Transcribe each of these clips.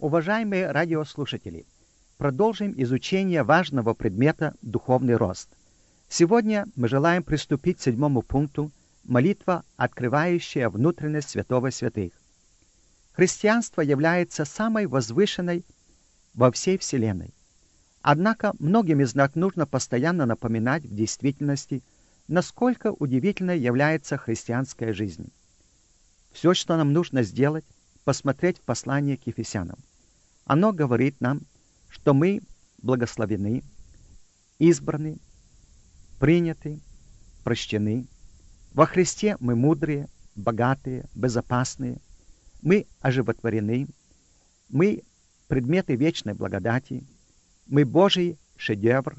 Уважаемые радиослушатели, продолжим изучение важного предмета «Духовный рост». Сегодня мы желаем приступить к 7 пункту «Молитва, открывающая внутренность святого святых». Христианство является самой возвышенной во всей Вселенной. Однако многим из нас нужно постоянно напоминать в действительности, насколько удивительной является христианская жизнь. Все, что нам нужно сделать, посмотреть в послание к Ефесянам. Оно говорит нам, что мы благословены, избраны, приняты, прощены. Во Христе мы мудрые, богатые, безопасные. Мы оживотворены. Мы предметы вечной благодати. Мы Божий шедевр.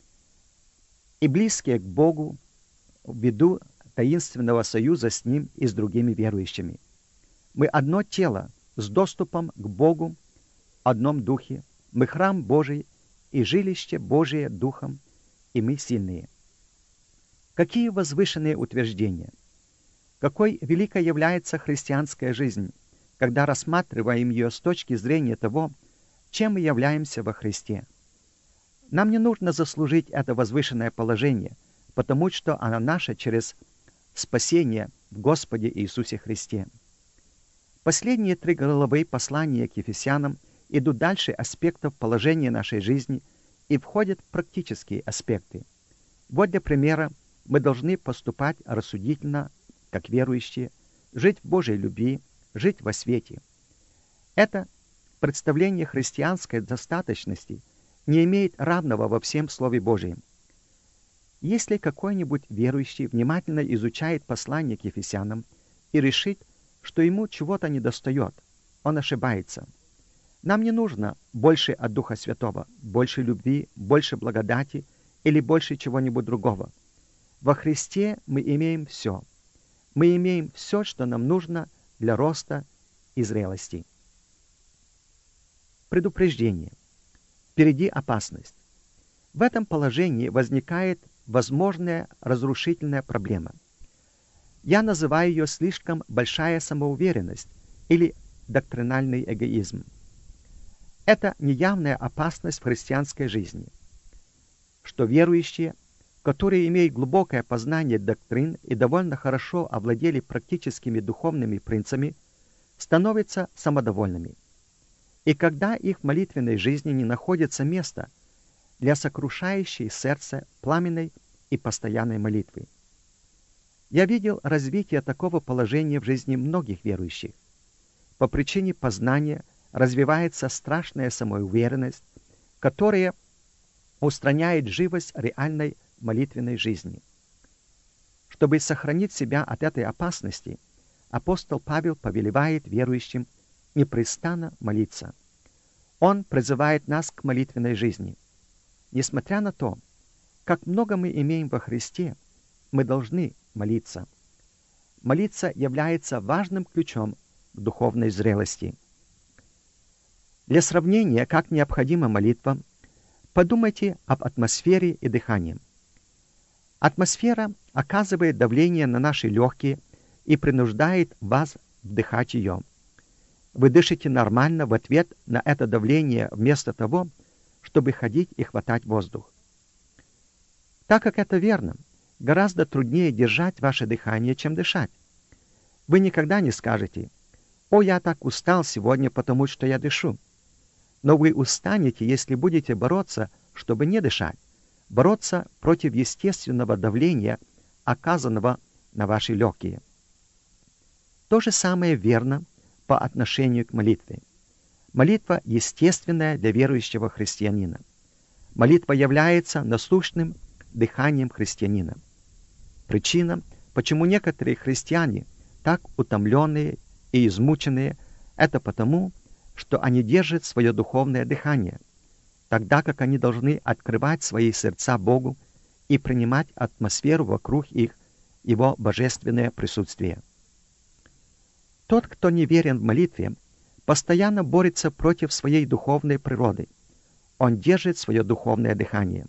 И близкие к Богу ввиду таинственного союза с Ним и с другими верующими. Мы одно тело с доступом к Богу, одном духе. Мы храм Божий и жилище Божие духом, и мы сильные. Какие возвышенные утверждения! Какой великой является христианская жизнь, когда рассматриваем ее с точки зрения того, чем мы являемся во Христе. Нам не нужно заслужить это возвышенное положение, потому что оно наше через спасение в Господе Иисусе Христе. Последние 3 главы послания к Ефесянам идут дальше аспектов положения нашей жизни и входят в практические аспекты. Вот для примера мы должны поступать рассудительно, как верующие, жить в Божьей любви, жить во свете. Это представление христианской достаточности не имеет равного во всем Слове Божьем. Если какой-нибудь верующий внимательно изучает послание к Ефесянам и решит, что ему чего-то недостает, он ошибается. Нам не нужно больше от Духа Святого, больше любви, больше благодати или больше чего-нибудь другого. Во Христе мы имеем все. Мы имеем все, что нам нужно для роста и зрелости. Предупреждение. Впереди опасность. В этом положении возникает возможная разрушительная проблема. Я называю ее слишком большая самоуверенность или доктринальный эгоизм. Это неявная опасность в христианской жизни, что верующие, которые имеют глубокое познание доктрин и довольно хорошо овладели практическими духовными принципами, становятся самодовольными. И когда их в молитвенной жизни не находится места для сокрушающей сердце пламенной и постоянной молитвы. Я видел развитие такого положения в жизни многих верующих. По причине познания развивается страшная самоуверенность, которая устраняет живость реальной молитвенной жизни. Чтобы сохранить себя от этой опасности, апостол Павел повелевает верующим непрестанно молиться. Он призывает нас к молитвенной жизни. Несмотря на то, как много мы имеем во Христе, мы должны молиться. Молиться является важным ключом к духовной зрелости. Для сравнения, как необходима молитва, подумайте об атмосфере и дыхании. Атмосфера оказывает давление на наши легкие и принуждает вас вдыхать ее. Вы дышите нормально в ответ на это давление вместо того, чтобы ходить и хватать воздух. Так как это верно, гораздо труднее держать ваше дыхание, чем дышать. Вы никогда не скажете: «О, я так устал сегодня, потому что я дышу». Но вы устанете, если будете бороться, чтобы не дышать, бороться против естественного давления, оказанного на ваши легкие. То же самое верно по отношению к молитве. Молитва естественная для верующего христианина. Молитва является насущным дыханием христианина. Причина, почему некоторые христиане так утомленные и измученные, это потому, что они держат свое духовное дыхание, тогда как они должны открывать свои сердца Богу и принимать атмосферу вокруг их, Его божественное присутствие. Тот, кто не верен в молитве, постоянно борется против своей духовной природы. Он держит свое духовное дыхание.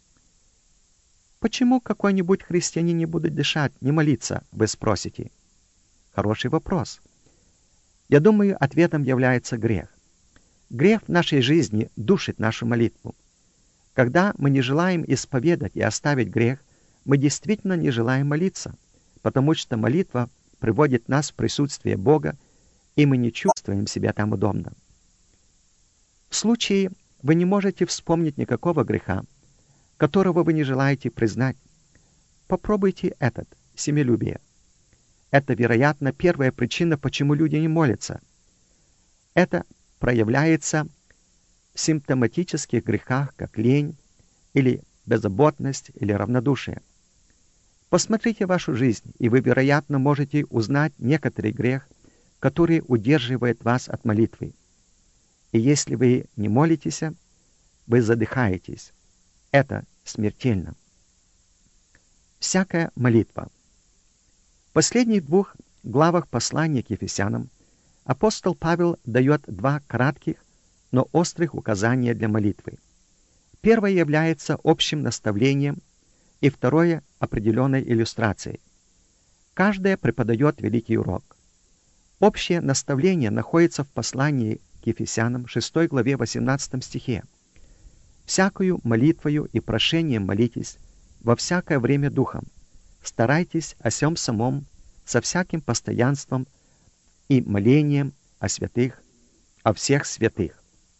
Почему какой-нибудь христианин не будет дышать, не молиться, вы спросите? Хороший вопрос. Я думаю, ответом является грех. Грех в нашей жизни душит нашу молитву. Когда мы не желаем исповедать и оставить грех, мы действительно не желаем молиться, потому что молитва приводит нас в присутствие Бога, и мы не чувствуем себя там удобно. В случае вы не можете вспомнить никакого греха, которого вы не желаете признать, попробуйте этот, семилюбие. Это, вероятно, первая причина, почему люди не молятся. Это проявляется в симптоматических грехах, как лень, или беззаботность, или равнодушие. Посмотрите вашу жизнь, и вы, вероятно, можете узнать некоторый грех, который удерживает вас от молитвы. И если вы не молитесь, вы задыхаетесь. Это смертельно. Всякая молитва. В последних 2 главах послания к Ефесянам апостол Павел дает 2 кратких, но острых указания для молитвы. Первое является общим наставлением, и второе — определенной иллюстрацией. Каждое преподает великий урок. Общее наставление находится в послании к Ефесянам 6 главе 18 стихе. «Всякою молитвою и прошением молитесь, во всякое время духом. Старайтесь о сем самом, со всяким постоянством и молением о святых, о всех святых».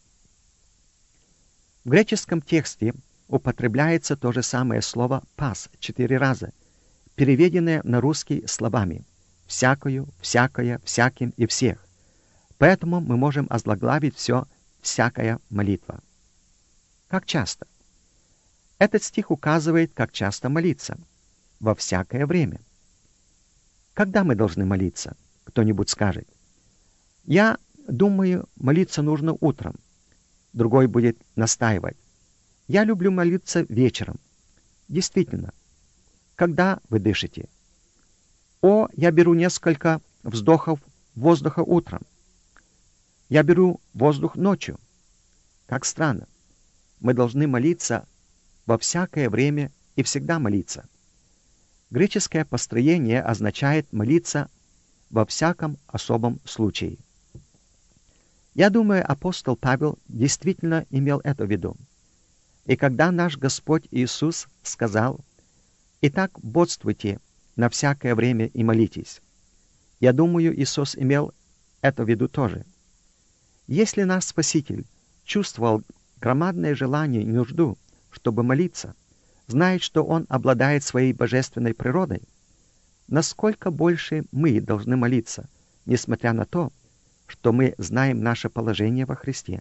В греческом тексте употребляется то же самое слово «пас» 4 раза, переведенное на русский словами «всякою», «всякое», «всяким» и «всех». Поэтому мы можем озаглавить все «всякая молитва». Как часто? Этот стих указывает, как часто молиться. Во всякое время. Когда мы должны молиться? Кто-нибудь скажет. Я думаю, молиться нужно утром. Другой будет настаивать. Я люблю молиться вечером. Действительно. Когда вы дышите? О, я беру несколько вздохов воздуха утром. Я беру воздух ночью. Как странно. Мы должны молиться во всякое время и всегда молиться. Греческое построение означает молиться во всяком особом случае. Я думаю, апостол Павел действительно имел это в виду. И когда наш Господь Иисус сказал: «Итак, бодствуйте на всякое время и молитесь», я думаю, Иисус имел это в виду тоже. Если наш Спаситель чувствовал громадное желание и нужду, чтобы молиться, знает, что Он обладает своей божественной природой, насколько больше мы должны молиться, несмотря на то, что мы знаем наше положение во Христе.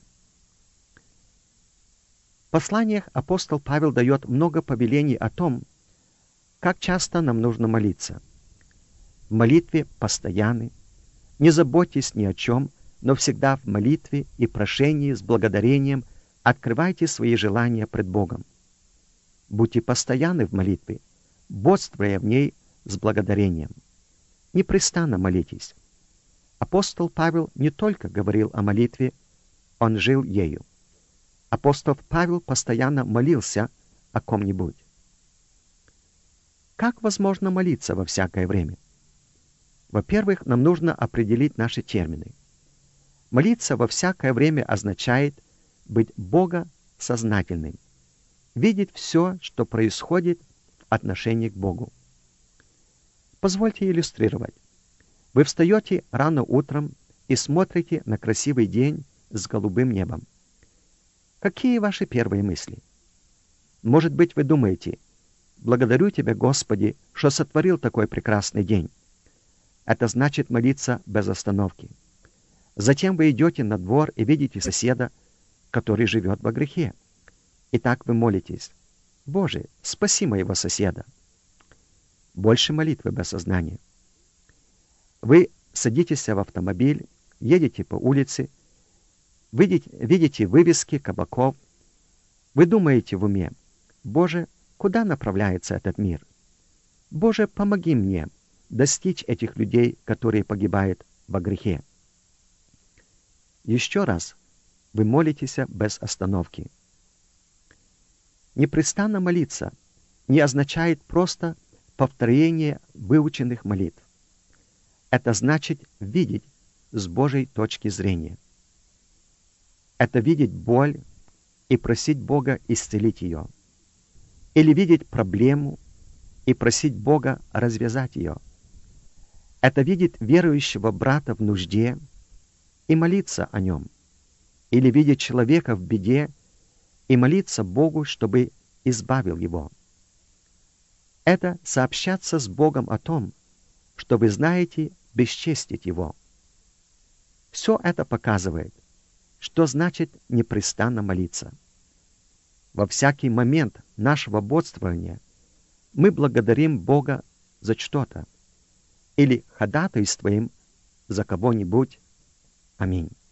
В посланиях апостол Павел дает много повелений о том, как часто нам нужно молиться. В молитве постоянны, не заботьтесь ни о чем, но всегда в молитве и прошении с благодарением открывайте свои желания пред Богом. Будьте постоянны в молитве, бодствуя в ней с благодарением. Непрестанно молитесь. Апостол Павел не только говорил о молитве, он жил ею. Апостол Павел постоянно молился о ком-нибудь. Как возможно молиться во всякое время? Во-первых, нам нужно определить наши термины. Молиться во всякое время означает быть богосознательным, видеть все, что происходит в отношении к Богу. Позвольте иллюстрировать. Вы встаете рано утром и смотрите на красивый день с голубым небом. Какие ваши первые мысли? Может быть, вы думаете: «Благодарю Тебя, Господи, что сотворил такой прекрасный день». Это значит молиться без остановки. Затем вы идете на двор и видите соседа, который живет во грехе. И так вы молитесь: «Боже, спаси моего соседа». Больше молитвы без сознания. Вы садитесь в автомобиль, едете по улице, видите вывески кабаков. Вы думаете в уме: «Боже, куда направляется этот мир? Боже, помоги мне достичь этих людей, которые погибают во грехе». Еще раз, вы молитесь без остановки. Непрестанно молиться не означает просто повторение выученных молитв. Это значит видеть с Божьей точки зрения. Это видеть боль и просить Бога исцелить ее. Или видеть проблему и просить Бога развязать ее. Это видеть верующего брата в нужде и молиться о нем. Или видеть человека в беде и молиться Богу, чтобы избавил его. Это сообщаться с Богом о том, что вы знаете бесчестить его. Все это показывает, что значит непрестанно молиться. Во всякий момент нашего бодствования мы благодарим Бога за что-то или ходатайствуем за кого-нибудь. Аминь.